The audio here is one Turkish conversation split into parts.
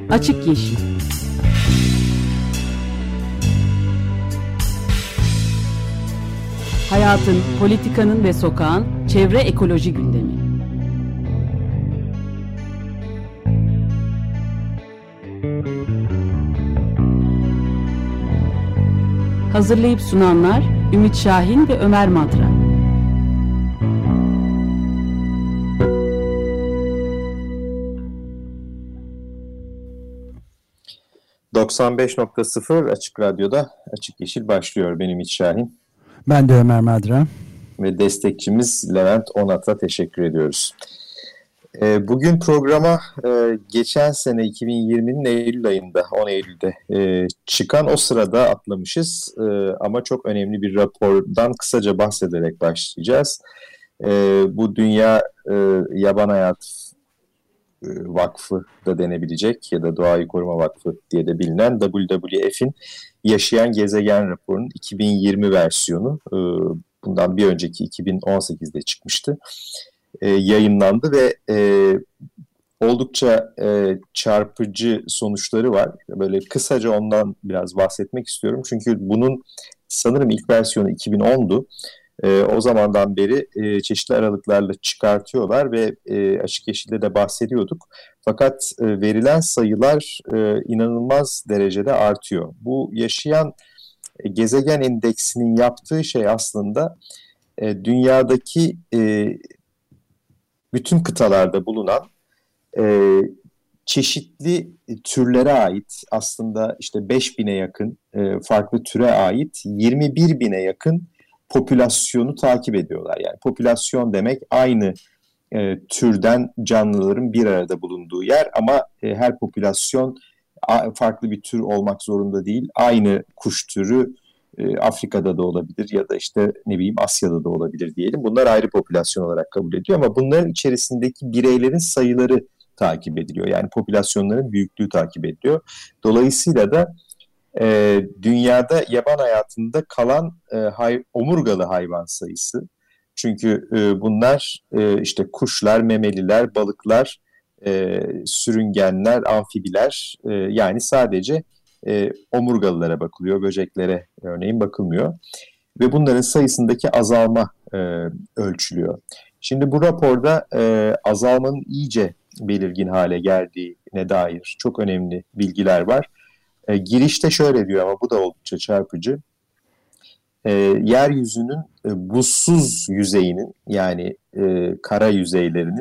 Açık Yeşil. Hayatın, politikanın ve sokağın çevre ekoloji gündemi. Hazırlayıp sunanlar Ümit Şahin ve Ömer Madra. ...95.0 Açık Radyo'da Açık Yeşil başlıyor. Benim Ümit Şahin. Ben de Ömer Madra. Ve destekçimiz Levent Onat'a teşekkür ediyoruz. Bugün programa geçen sene 2020'nin Eylül ayında, 10 Eylül'de çıkan, o sırada atlamışız. Ama çok önemli bir rapordan kısaca bahsederek başlayacağız. Bu Dünya Yaban Hayatı Vakfı da denebilecek ya da Doğayı Koruma Vakfı diye de bilinen WWF'in Yaşayan Gezegen raporunun 2020 versiyonu, bundan bir önceki 2018'de çıkmıştı, yayınlandı ve oldukça çarpıcı sonuçları var. Böyle kısaca ondan biraz bahsetmek istiyorum. Çünkü bunun sanırım ilk versiyonu 2010'du. O zamandan beri çeşitli aralıklarla çıkartıyorlar ve Açık Yeşil'de de bahsediyorduk. Fakat verilen sayılar inanılmaz derecede artıyor. Bu Yaşayan Gezegen İndeksinin yaptığı şey aslında dünyadaki bütün kıtalarda bulunan çeşitli türlere ait, aslında işte 5.000'e yakın farklı türe ait 21.000'e yakın popülasyonu takip ediyorlar. Yani popülasyon demek aynı türden canlıların bir arada bulunduğu yer, ama her popülasyon farklı bir tür olmak zorunda değil. Aynı kuş türü Afrika'da da olabilir ya da işte ne bileyim Asya'da da olabilir diyelim. Bunlar ayrı popülasyon olarak kabul ediliyor, ama bunların içerisindeki bireylerin sayıları takip ediliyor. Yani popülasyonların büyüklüğü takip ediliyor. Dolayısıyla da dünyada yaban hayatında kalan omurgalı hayvan sayısı. Çünkü bunlar işte kuşlar, memeliler, balıklar, sürüngenler, amfibiler, yani sadece omurgalılara bakılıyor, böceklere örneğin bakılmıyor. Ve bunların sayısındaki azalma ölçülüyor. Şimdi bu raporda azalmanın iyice belirgin hale geldiğine dair çok önemli bilgiler var. Girişte şöyle diyor, ama bu da oldukça çarpıcı. Yeryüzünün buzsuz yüzeyinin, yani kara yüzeylerinin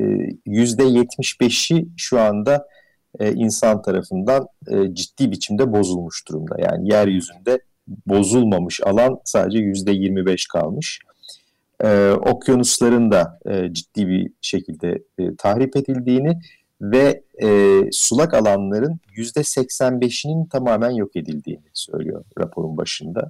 %75'i şu anda insan tarafından ciddi biçimde bozulmuş durumda. Yani yeryüzünde bozulmamış alan sadece %25 kalmış. Okyanusların da ciddi bir şekilde tahrip edildiğini ve sulak alanların %85'inin tamamen yok edildiğini söylüyor raporun başında.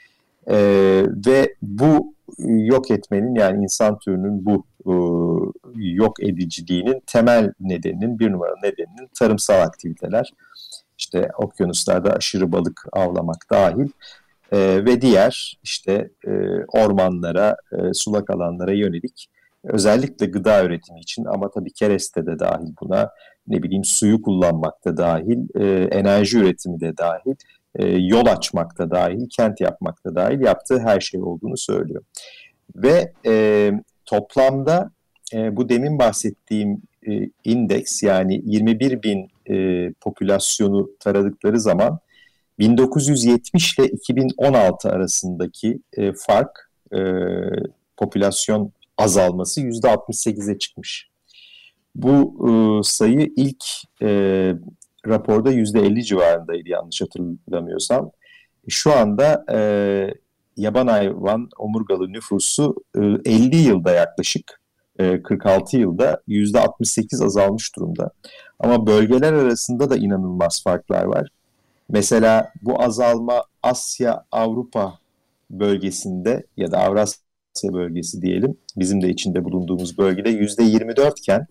Ve bu yok etmenin, yani insan türünün bu yok ediciliğinin temel nedeninin, bir numaralı nedeninin tarımsal aktiviteler. İşte okyanuslarda aşırı balık avlamak dahil ve diğer işte ormanlara, sulak alanlara yönelik, özellikle gıda üretimi için, ama tabii kereste de dahil buna, ne bileyim suyu kullanmak da dahil, enerji üretimi de dahil, yol açmak da dahil, kent yapmak da dahil yaptığı her şey olduğunu söylüyor. Ve toplamda bu demin bahsettiğim indeks, yani 21.000 popülasyonu taradıkları zaman 1970 ile 2016 arasındaki fark, popülasyon azalması %68'e çıkmış. Bu sayı ilk raporda %50 civarındaydı, yanlış hatırlamıyorsam. Şu anda yaban hayvan omurgalı nüfusu 50 yılda, yaklaşık 46 yılda %68 azalmış durumda. Ama bölgeler arasında da inanılmaz farklar var. Mesela bu azalma Asya-Avrupa bölgesinde ya da Avrasya bölgesi diyelim, bizim de içinde bulunduğumuz bölgede %24 iken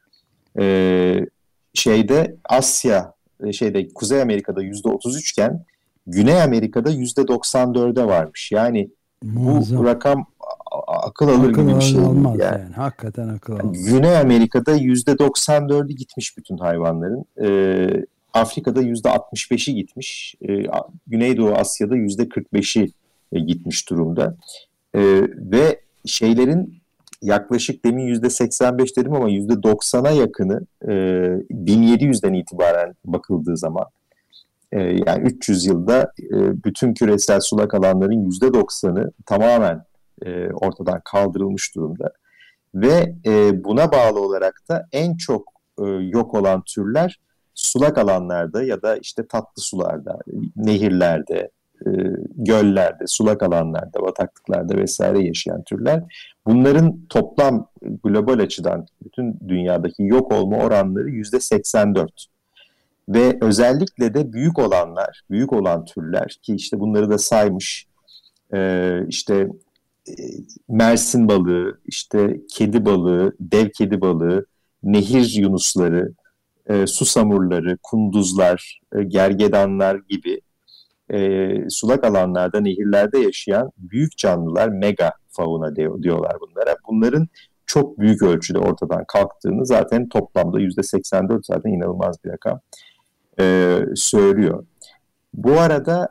Kuzey Amerika'da %33 iken Güney Amerika'da %94'e varmış. Yani muazzam. Bu rakam akıl alır gibi bir şey değil. Yani hakikaten akıl almaz. Güney Amerika'da %94'ü gitmiş bütün hayvanların. Afrika'da %65'i gitmiş. Güneydoğu Asya'da %45'i gitmiş durumda. Ve şeylerin yaklaşık demin %85 dedim ama %90'a yakını 1700'den itibaren bakıldığı zaman yani 300 yılda bütün küresel sulak alanların %90'ı tamamen ortadan kaldırılmış durumda. Ve buna bağlı olarak da en çok yok olan türler sulak alanlarda ya da işte tatlı sularda, nehirlerde, göllerde, sulak alanlarda, bataklıklarda vesaire yaşayan türler. Bunların toplam global açıdan bütün dünyadaki yok olma oranları %84. Ve özellikle de büyük olan türler ki işte bunları da saymış, işte mersin balığı, işte kedi balığı, dev kedi balığı, nehir yunusları, susamurları, kunduzlar, gergedanlar gibi sulak alanlarda, nehirlerde yaşayan büyük canlılar, mega fauna diyorlar bunlara. Bunların çok büyük ölçüde ortadan kalktığını zaten toplamda %84 zaten inanılmaz bir rakam söylüyor. Bu arada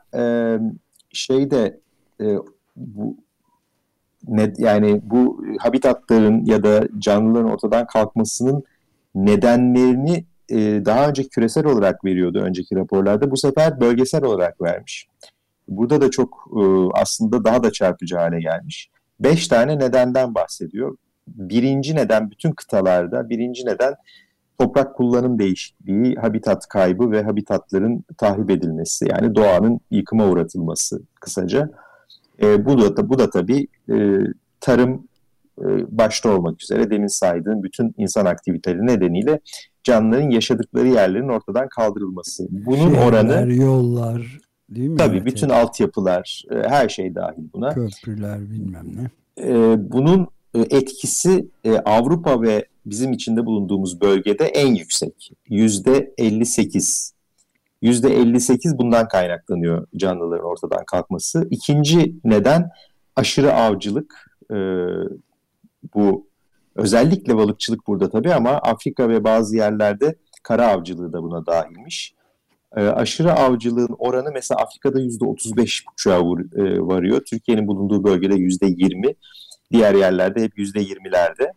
yani bu habitatların ya da canlıların ortadan kalkmasının nedenlerini daha önce küresel olarak veriyordu önceki raporlarda. Bu sefer bölgesel olarak vermiş. Burada da çok aslında daha da çarpıcı hale gelmiş. 5 tane nedenden bahsediyor. Birinci neden bütün kıtalarda, birinci neden toprak kullanım değişikliği, habitat kaybı ve habitatların tahrip edilmesi. Yani doğanın yıkıma uğratılması kısaca. Bu da tabii tarım başta olmak üzere demin saydığım bütün insan aktiviteleri nedeniyle canlıların yaşadıkları yerlerin ortadan kaldırılması. Bunun oranı yollar, değil mi? Tabii bütün altyapılar, her şey dahil buna. Köprüler bilmem ne. Bunun etkisi Avrupa ve bizim içinde bulunduğumuz bölgede en yüksek. %58. %58 bundan kaynaklanıyor canlıların ortadan kalkması. İkinci neden aşırı avcılık. Bu özellikle balıkçılık burada tabii ama Afrika ve bazı yerlerde kara avcılığı da buna dahilmiş. Aşırı avcılığın oranı mesela Afrika'da %35,5'a varıyor. Türkiye'nin bulunduğu bölgede %20. Diğer yerlerde hep %20'lerde.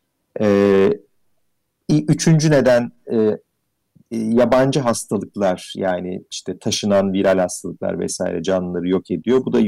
Üçüncü neden yabancı hastalıklar, yani işte taşınan viral hastalıklar vesaire canlıları yok ediyor. Bu da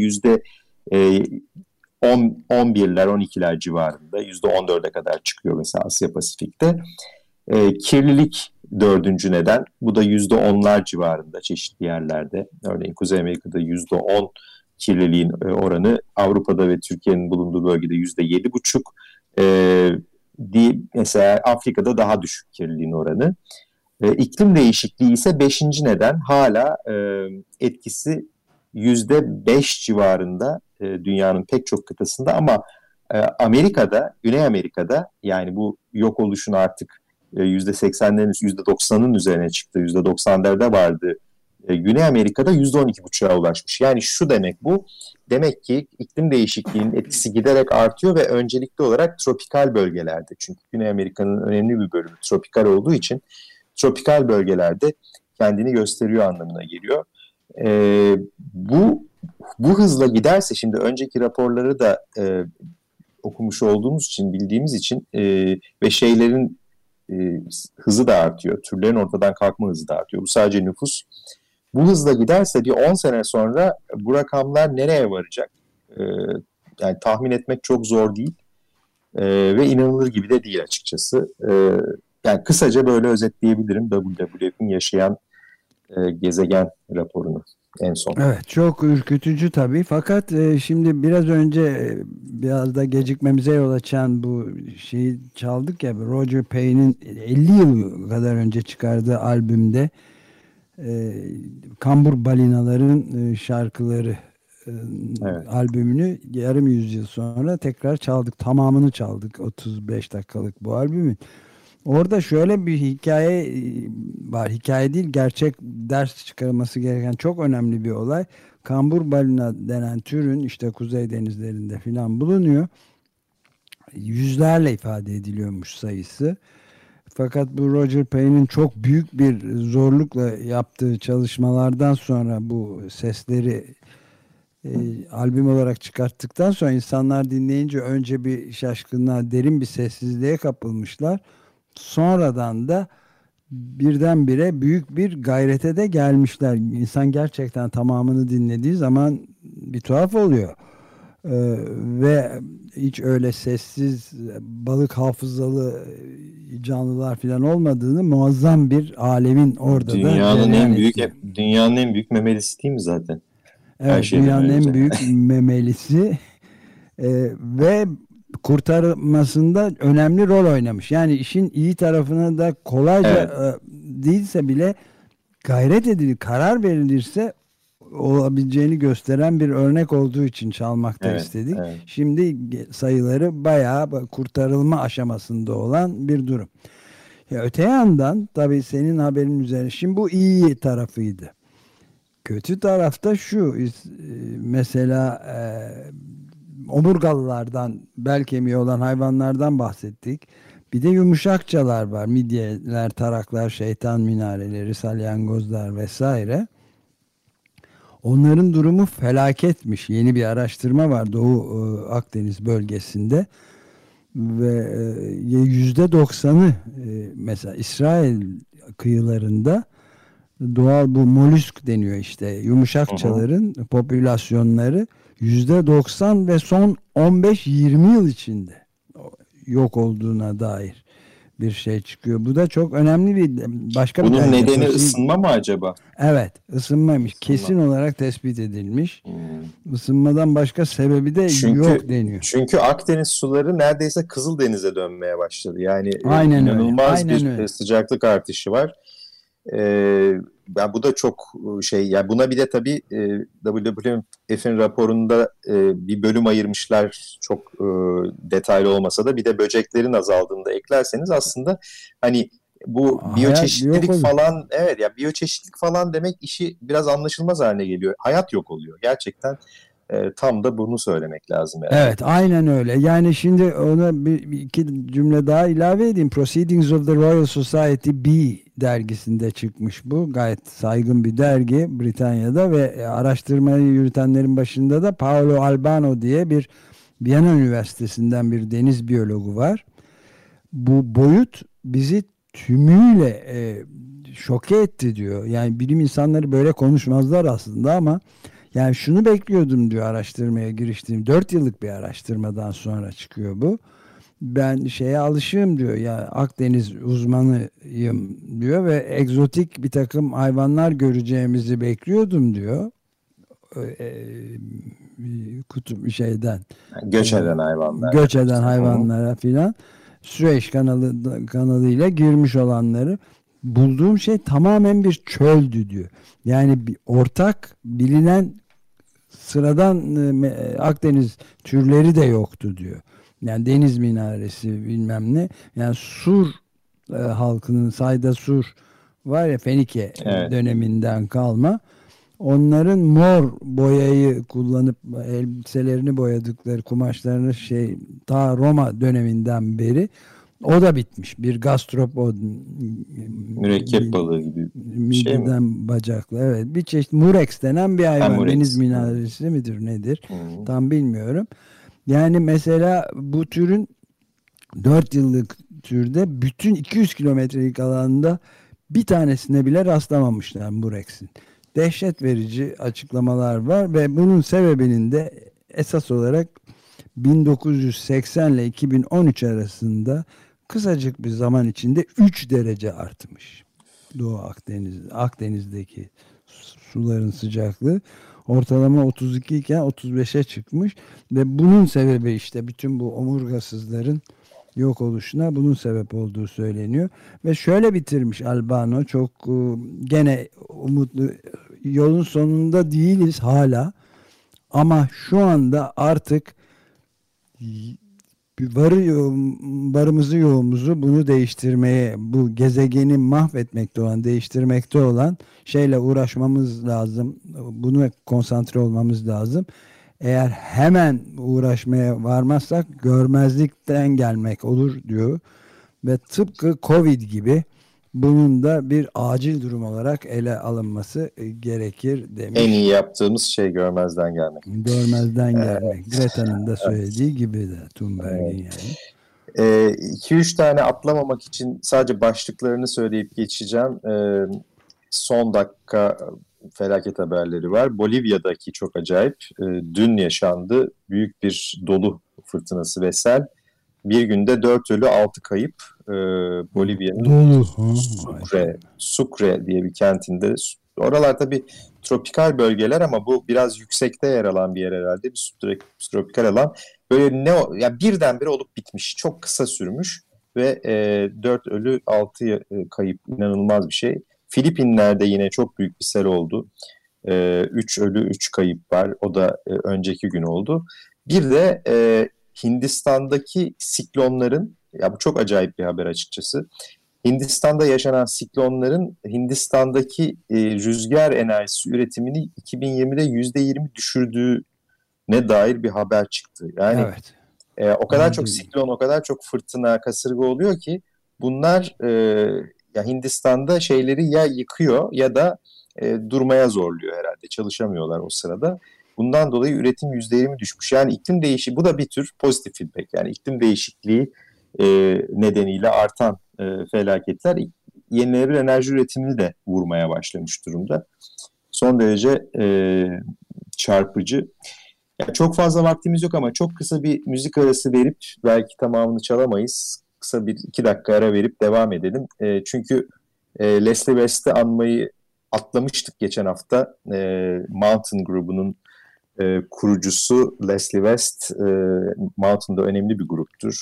%11'ler, 12'ler civarında, %14'e kadar çıkıyor mesela Asya Pasifik'te. Kirlilik dördüncü neden. Bu da %10'lar civarında çeşitli yerlerde. Örneğin Kuzey Amerika'da %10 kirliliğin oranı, Avrupa'da ve Türkiye'nin bulunduğu bölgede %7,5. Mesela Afrika'da daha düşük kirliliğin oranı. İklim değişikliği ise beşinci neden. Hala etkisi %5 civarında dünyanın pek çok kıtasında ama Amerika'da, Güney Amerika'da, yani bu yok oluşun artık %80'lerin, %90'ın üzerine çıktı. %90'larda vardı. Güney Amerika'da %12,5'a ulaşmış. Yani şu demek bu. Demek ki iklim değişikliğinin etkisi giderek artıyor ve öncelikli olarak tropikal bölgelerde. Çünkü Güney Amerika'nın önemli bir bölümü tropikal olduğu için tropikal bölgelerde kendini gösteriyor anlamına geliyor. Bu hızla giderse, şimdi önceki raporları da okumuş olduğumuz için, bildiğimiz için ve şeylerin hızı da artıyor. Türlerin ortadan kalkma hızı da artıyor. Bu sadece nüfus. Bu hızla giderse bir 10 sene sonra bu rakamlar nereye varacak? Yani tahmin etmek çok zor değil. Ve inanılır gibi de değil açıkçası. Yani kısaca böyle özetleyebilirim WWF'in yaşayan gezegen raporunu en son. Evet, çok ürkütücü tabii. Fakat şimdi biraz önce biraz da gecikmemize yol açan bu şeyi çaldık ya, Roger Payne'in 50 yıl kadar önce çıkardığı albümde Kambur Balinaların şarkıları evet, albümünü yarım yüzyıl sonra tekrar çaldık. Tamamını çaldık, 35 dakikalık bu albümün. Orada şöyle bir hikaye var. Hikaye değil, gerçek, ders çıkarılması gereken çok önemli bir olay. Kambur balina denen türün işte kuzey denizlerinde filan bulunuyor. Yüzlerle ifade ediliyormuş sayısı. Fakat bu Roger Payne'in çok büyük bir zorlukla yaptığı çalışmalardan sonra bu sesleri albüm olarak çıkarttıktan sonra insanlar dinleyince önce bir şaşkınlığa, derin bir sessizliğe kapılmışlar. Sonradan da birdenbire büyük bir gayrete de gelmişler. İnsan gerçekten tamamını dinlediği zaman bir tuhaf oluyor. Ve hiç öyle sessiz, balık hafızalı canlılar falan olmadığını, muazzam bir alemin orada dünyanın en büyük memelisi değil mi zaten? Evet, dünyanın en büyük memelisi ve kurtarmasında önemli rol oynamış. Yani işin iyi tarafına da kolayca değilse bile gayret edilir, karar verilirse olabileceğini gösteren bir örnek olduğu için çalmakta istedik. Evet. Şimdi sayıları bayağı kurtarılma aşamasında olan bir durum. Öte yandan tabii senin haberin üzerine, şimdi bu iyi tarafıydı. Kötü tarafta şu, mesela omurgalılardan, bel kemiği olan hayvanlardan bahsettik. Bir de yumuşakçalar var. Midyeler, taraklar, şeytan minareleri, salyangozlar vesaire. Onların durumu felaketmiş. Yeni bir araştırma var Doğu Akdeniz bölgesinde. Ve %90'ı mesela İsrail kıyılarında doğal, bu molüsk deniyor işte, yumuşakçaların popülasyonları %90 ve son 15-20 yıl içinde yok olduğuna dair bir şey çıkıyor. Bu da çok önemli bir başka Bunun bir Bunun nedeni ısınma mı acaba? Evet, ısınmaymış. Kesin olarak tespit edilmiş. Isınmadan başka sebebi de yok deniyor. Çünkü Akdeniz suları neredeyse Kızıldeniz'e dönmeye başladı. Yani inanılmaz bir sıcaklık artışı var. Yani bu da çok yani buna bir de tabii WWF'in raporunda bir bölüm ayırmışlar, çok detaylı olmasa da. Bir de böceklerin azaldığını da eklerseniz aslında hani bu biyoçeşitlilik falan, biyoçeşitlilik falan demek işi biraz anlaşılmaz haline geliyor. Hayat yok oluyor gerçekten. Tam da bunu söylemek lazım herhalde. Evet, aynen öyle. Yani şimdi ona iki cümle daha ilave edeyim. Proceedings of the Royal Society B dergisinde çıkmış bu. Gayet saygın bir dergi Britanya'da ve araştırmayı yürütenlerin başında da Paolo Albano diye bir Viyana Üniversitesi'nden bir deniz biyologu var. Bu boyut bizi tümüyle şoke etti diyor. Yani bilim insanları böyle konuşmazlar aslında ama yani şunu bekliyordum diyor araştırmaya giriştiğim. 4 yıllık bir araştırmadan sonra çıkıyor bu. Ben şeye alışığım diyor. Yani Akdeniz uzmanıyım diyor ve egzotik bir takım hayvanlar göreceğimizi bekliyordum diyor. Kutup bir şeyden. Göç eden hayvanlar. Göç eden hayvanlara filan. Süveyş kanalıyla girmiş olanları. Bulduğum şey tamamen bir çöldü diyor. Yani bir ortak bilinen sıradan Akdeniz türleri de yoktu diyor. Yani deniz minaresi bilmem ne. Yani Sur halkının, Sayda Sur var ya, Fenike döneminden kalma. Onların mor boyayı kullanıp elbiselerini boyadıkları, kumaşlarını ta Roma döneminden beri o da bitmiş. Bir gastropod, mürekkep balığı gibi bir şey mi? Bacaklı. Evet. Bir çeşit murex denen bir hayvan. Deniz minaresi midir nedir? Tam bilmiyorum. Yani mesela bu türün 4 yıllık türde bütün 200 kilometrelik alanda bir tanesine bile rastlamamışlar murex'in. Dehşet verici açıklamalar var ve bunun sebebinin de esas olarak 1980 ile 2013 arasında kısacık bir zaman içinde 3 derece artmış. Doğu Akdeniz'deki suların sıcaklığı ortalama 32 iken 35'e çıkmış ve bunun sebebi işte bütün bu omurgasızların yok oluşuna bunun sebep olduğu söyleniyor. Ve şöyle bitirmiş Albano, çok gene umutlu, yolun sonunda değiliz hala ama şu anda artık varımızı yoğumuzu bunu değiştirmeye, bu gezegeni mahvetmekte olan, değiştirmekte olan şeyle uğraşmamız lazım. Bunu konsantre olmamız lazım. Eğer hemen uğraşmaya varmazsak görmezlikten gelmek olur diyor. ve tıpkı Covid gibi bunun da bir acil durum olarak ele alınması gerekir demiş. En iyi yaptığımız şey görmezden gelmek. Görmezden gelmek. Greta'nın da söylediği gibi de Thunberg'in yani. 2-3 tane atlamamak için sadece başlıklarını söyleyip geçeceğim. Son dakika felaket haberleri var. Bolivya'daki çok acayip. Dün yaşandı. Büyük bir dolu fırtınası ve sel. Bir günde 4 ölü 6 kayıp. Bolivya'nın Sucre diye bir kentinde. Oralar tabii tropikal bölgeler ama bu biraz yüksekte yer alan bir yer herhalde. Bir tropikal alan. Böyle yani birdenbire olup bitmiş. Çok kısa sürmüş ve 4 ölü 6 kayıp, inanılmaz bir şey. Filipinler'de yine çok büyük bir sel oldu. 3 ölü 3 kayıp var. O da önceki gün oldu. Bir de Hindistan'daki siklonların, ya bu çok acayip bir haber açıkçası. Hindistan'da yaşanan siklonların Hindistan'daki rüzgar enerjisi üretimini 2020'de %20 düşürdüğüne dair bir haber çıktı. Yani o kadar çok siklon, o kadar çok fırtına, kasırga oluyor ki bunlar ya Hindistan'da şeyleri ya yıkıyor ya da durmaya zorluyor herhalde. Çalışamıyorlar o sırada. Bundan dolayı üretim %20 düşmüş. Yani iklim değişikliği, bu da bir tür pozitif feedback. Yani iklim değişikliği nedeniyle artan felaketler yenilenebilir enerji üretimini de vurmaya başlamış durumda. Son derece çarpıcı. Yani çok fazla vaktimiz yok ama çok kısa bir müzik arası verip, belki tamamını çalamayız, kısa bir 2 dakika ara verip devam edelim. Çünkü Leslie West'i anmayı atlamıştık geçen hafta. Mountain grubunun kurucusu Leslie West, Mountain'da önemli bir gruptur.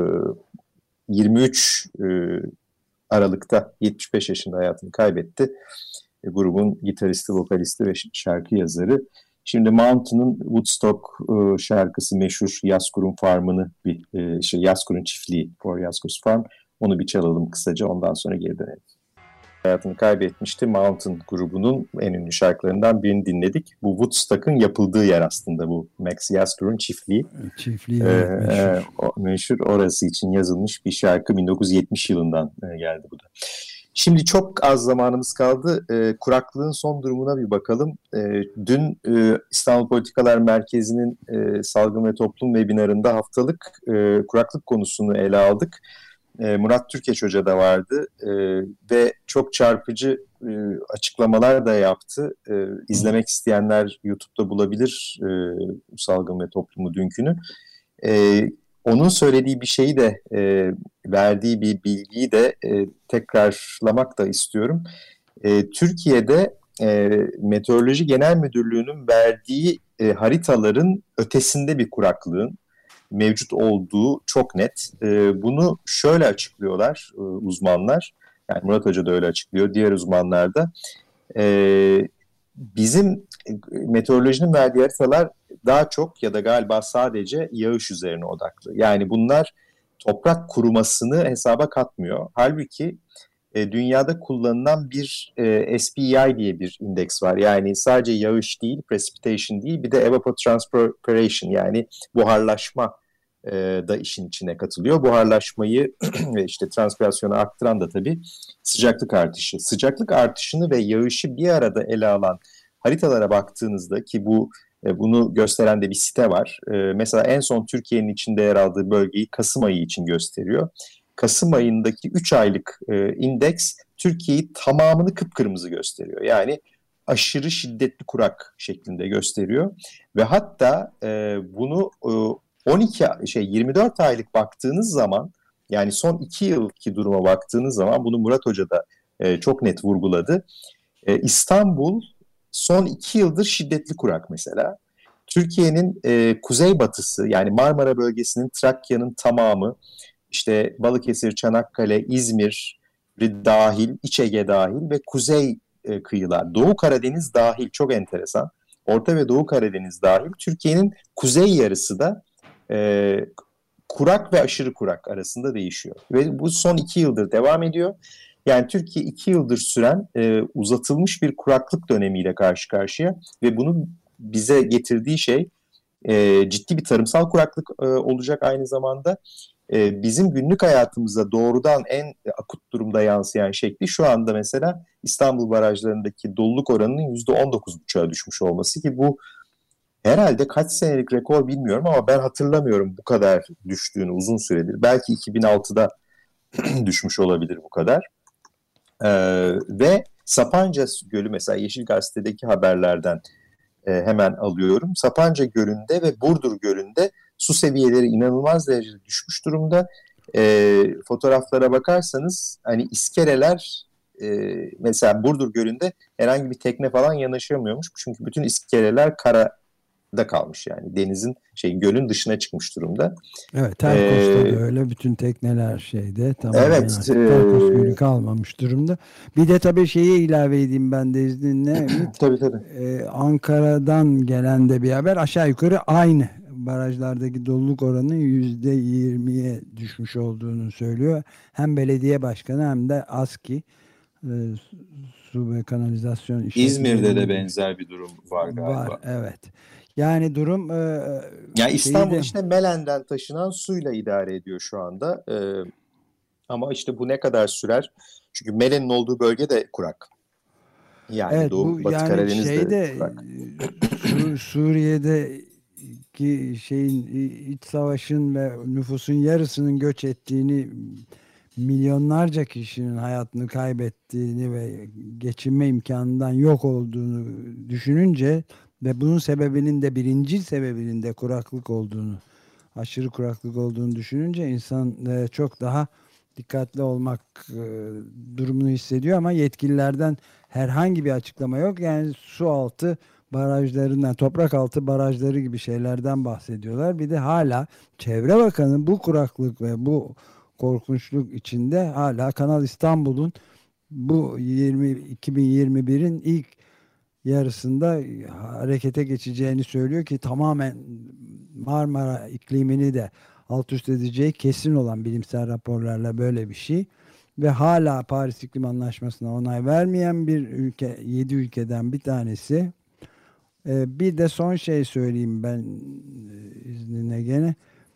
23 Aralık'ta 75 yaşında hayatını kaybetti. Grubun gitaristi, vokalisti ve şarkı yazarı. Şimdi Mountain'ın Woodstock şarkısı meşhur, Yasgur'un Farm'ını Yasgur'un çiftliği, For Yasgur's Farm. Onu bir çalalım kısaca, ondan sonra geri dönelim. Hayatını kaybetmişti. Mountain grubunun en ünlü şarkılarından birini dinledik. Bu Woodstock'ın yapıldığı yer aslında, bu Max Yasgur'un çiftliği. Çiftliği meşhur. Meşhur, orası için yazılmış bir şarkı. 1970 yılından geldi bu da. Şimdi çok az zamanımız kaldı. Kuraklığın son durumuna bir bakalım. Dün İstanbul Politikalar Merkezi'nin Salgın ve Toplum webinarında haftalık kuraklık konusunu ele aldık. Murat Türkeş Hoca da vardı ve çok çarpıcı açıklamalar da yaptı. İzlemek isteyenler YouTube'da bulabilir Salgın ve Toplumu dünkünü. Onun söylediği bir şeyi de, verdiği bir bilgiyi de tekrarlamak da istiyorum. Türkiye'de Meteoroloji Genel Müdürlüğü'nün verdiği haritaların ötesinde bir kuraklığın mevcut olduğu çok net. Bunu şöyle açıklıyorlar uzmanlar. Yani Murat Hoca da öyle açıklıyor, diğer uzmanlar da. Bizim meteorolojinin verdiği haritalar daha çok ya da galiba sadece yağış üzerine odaklı. Yani bunlar toprak kurumasını hesaba katmıyor. Halbuki dünyada kullanılan bir SPI diye bir indeks var. Yani sadece yağış değil, precipitation değil, bir de evapotranspiration, yani buharlaşma da işin içine katılıyor. Buharlaşmayı ve işte transpirasyonu arttıran da tabii sıcaklık artışı. Sıcaklık artışını ve yağışı bir arada ele alan haritalara baktığınızda, ki bunu gösteren de bir site var. Mesela en son Türkiye'nin içinde yer aldığı bölgeyi Kasım ayı için gösteriyor. Kasım ayındaki 3 aylık indeks Türkiye'yi tamamını kıpkırmızı gösteriyor. Yani aşırı şiddetli kurak şeklinde gösteriyor. Ve hatta bunu 24 aylık baktığınız zaman, yani son 2 yılki duruma baktığınız zaman, bunu Murat Hoca da çok net vurguladı. İstanbul son 2 yıldır şiddetli kurak mesela. Türkiye'nin kuzeybatısı, yani Marmara bölgesinin, Trakya'nın tamamı, işte Balıkesir, Çanakkale, İzmir dahil, İç Ege dahil ve kuzey kıyılar, Doğu Karadeniz dahil, çok enteresan. Orta ve Doğu Karadeniz dahil, Türkiye'nin kuzey yarısı da kurak ve aşırı kurak arasında değişiyor. Ve bu son 2 yıldır devam ediyor. Yani Türkiye 2 yıldır süren uzatılmış bir kuraklık dönemiyle karşı karşıya ve bunun bize getirdiği şey ciddi bir tarımsal kuraklık olacak aynı zamanda. bizim günlük hayatımıza doğrudan en akut durumda yansıyan şekli şu anda mesela İstanbul barajlarındaki doluluk oranının %19,5'a düşmüş olması, ki bu herhalde kaç senelik rekor bilmiyorum ama ben hatırlamıyorum bu kadar düştüğünü uzun süredir. Belki 2006'da düşmüş olabilir bu kadar. Ve Sapanca Gölü mesela Yeşil Gazete'deki haberlerden hemen alıyorum. Sapanca Gölü'nde ve Burdur Gölü'nde su seviyeleri inanılmaz derecede düşmüş durumda. Fotoğraflara bakarsanız hani iskeleler, mesela Burdur Gölü'nde herhangi bir tekne falan yanaşamıyormuş. Çünkü bütün iskeleler karada kalmış, yani denizin gölün dışına çıkmış durumda. Evet, Terkos'ta da öyle, bütün tekneler şeyde tamamen Evet, artık Terkos Gölü kalmamış durumda. Bir de tabii şeyi ilave edeyim ben de izninle Ümit. tabii. Ankara'dan gelen de bir haber, aşağı yukarı aynı barajlardaki doluluk oranının %20'ye düşmüş olduğunu söylüyor. Hem belediye başkanı hem de ASKİ, e, Su ve Kanalizasyon İzmir'de de İşletmeleri benzer bir durum var var. galiba. Evet. Yani durum Yani İstanbul şeyde, işte Melen'den taşınan suyla idare ediyor şu anda. Ama işte bu ne kadar sürer? Çünkü Melen'in olduğu bölge de kurak. Yani evet, bu Batı yani Karadeniz de şeyde kurak. Suriye'deki şeyin, iç savaşın ve nüfusun yarısının göç ettiğini, milyonlarca kişinin hayatını kaybettiğini ve geçinme imkanından yok olduğunu düşününce ve bunun sebebinin de, birinci sebebinin de kuraklık olduğunu, aşırı kuraklık olduğunu düşününce insan çok daha dikkatli olmak durumunu hissediyor, ama yetkililerden herhangi bir açıklama yok. Yani su altı barajlarından, toprak altı barajları gibi şeylerden bahsediyorlar. Bir de hala Çevre Bakanı bu kuraklık ve bu korkunçluk içinde hala Kanal İstanbul'un bu 2021'in ilk yarısında harekete geçeceğini söylüyor, ki tamamen Marmara iklimini de alt üst edeceği kesin olan bilimsel raporlarla böyle bir şey. Ve hala Paris İklim Anlaşması'na onay vermeyen bir ülke, 7 ülkeden bir tanesi. Bir de son şey söyleyeyim ben, izninle gene.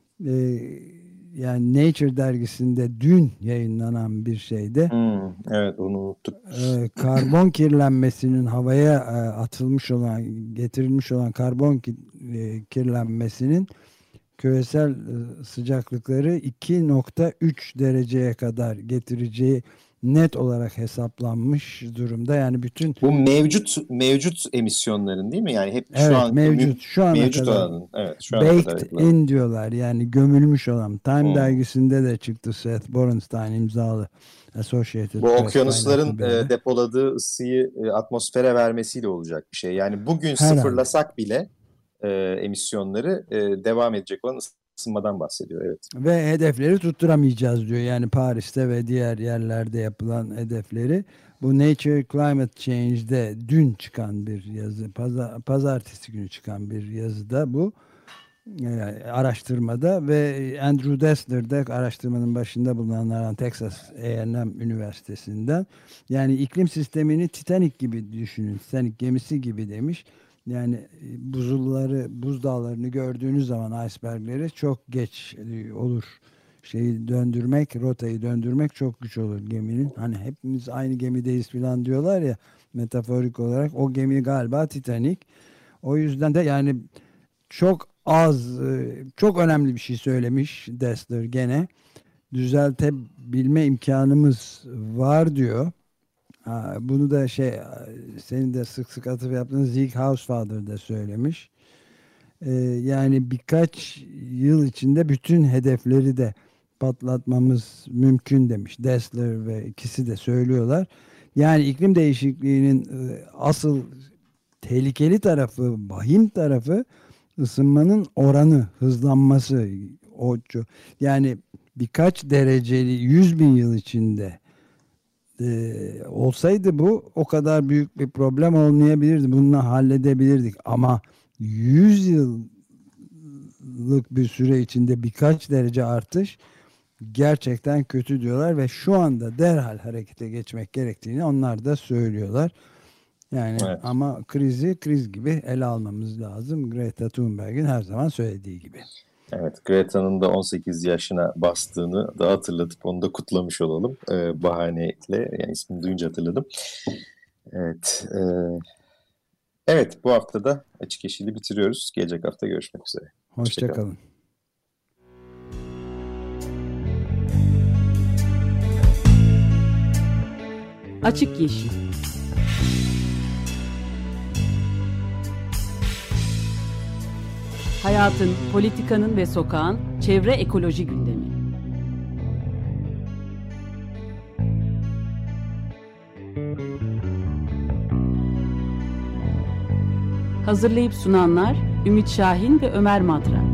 Yani Nature dergisinde dün yayınlanan bir şeyde Evet, onu unuttuk. karbon kirlenmesinin, havaya atılmış olan, getirilmiş olan karbon kirlenmesinin küresel sıcaklıkları 2,3 dereceye kadar getireceği net olarak hesaplanmış durumda. Yani bütün, Bu mevcut emisyonların değil mi? Yani hep şu evet, anki mevcut şu ana mevcut kadar olanın, evet, şu ana kadar baked yapılan. in diyorlar, yani gömülmüş olan. Time Hmm. dergisinde de çıktı, Seth Borenstein imzalı, Associated Bu Press okyanusların kaynaklı bir haber. depoladığı ısıyı atmosfere vermesiyle olacak bir şey. Yani bugün Herhalde. sıfırlasak bile emisyonları, devam edecek olan ısınmadan bahsediyor. Evet. Ve hedefleri tutturamayacağız diyor. Yani Paris'te ve diğer yerlerde yapılan hedefleri. Bu Nature Climate Change'de dün çıkan bir yazı, pazartesi günü çıkan bir yazıda bu. Araştırmada, ve Andrew Dessler de araştırmanın başında bulunanlardan, Texas A&M Üniversitesi'nden, yani iklim sistemini Titanic gibi düşünün, Titanic gemisi gibi demiş. Yani buzdağlarını gördüğünüz zaman, icebergleri, çok geç olur. Rotayı döndürmek çok güç olur geminin. Hani hepimiz aynı gemideyiz falan diyorlar ya, metaforik olarak. O gemi galiba Titanic. O yüzden de yani çok az, çok önemli bir şey söylemiş Dessler gene. Düzeltebilme imkanımız var diyor. Bunu da senin de sık sık atıf yaptığın Zeke Housefather da söylemiş. Yani birkaç yıl içinde bütün hedefleri de patlatmamız mümkün demiş Dessler, ve ikisi de söylüyorlar. Yani iklim değişikliğinin asıl tehlikeli tarafı, vahim tarafı, ısınmanın oranı, hızlanması. Yani birkaç dereceli 100 bin yıl içinde olsaydı bu o kadar büyük bir problem olmayabilirdi. Bununla halledebilirdik. Ama 100 yıllık bir süre içinde birkaç derece artış gerçekten kötü diyorlar, ve şu anda derhal harekete geçmek gerektiğini onlar da söylüyorlar. Yani Evet. ama krizi kriz gibi ele almamız lazım. Greta Thunberg'in her zaman söylediği gibi. Evet, Greta'nın da 18 yaşına bastığını da hatırlatıp onu da kutlamış olalım bahaneyle. Yani ismini duyunca hatırladım. Evet, evet, bu hafta da Açık Yeşil'i bitiriyoruz. Gelecek hafta görüşmek üzere. Hoşça kalın. Açık Yeşil. Hayatın, politikanın ve sokağın çevre ekoloji gündemi. Hazırlayıp sunanlar Ümit Şahin ve Ömer Madra.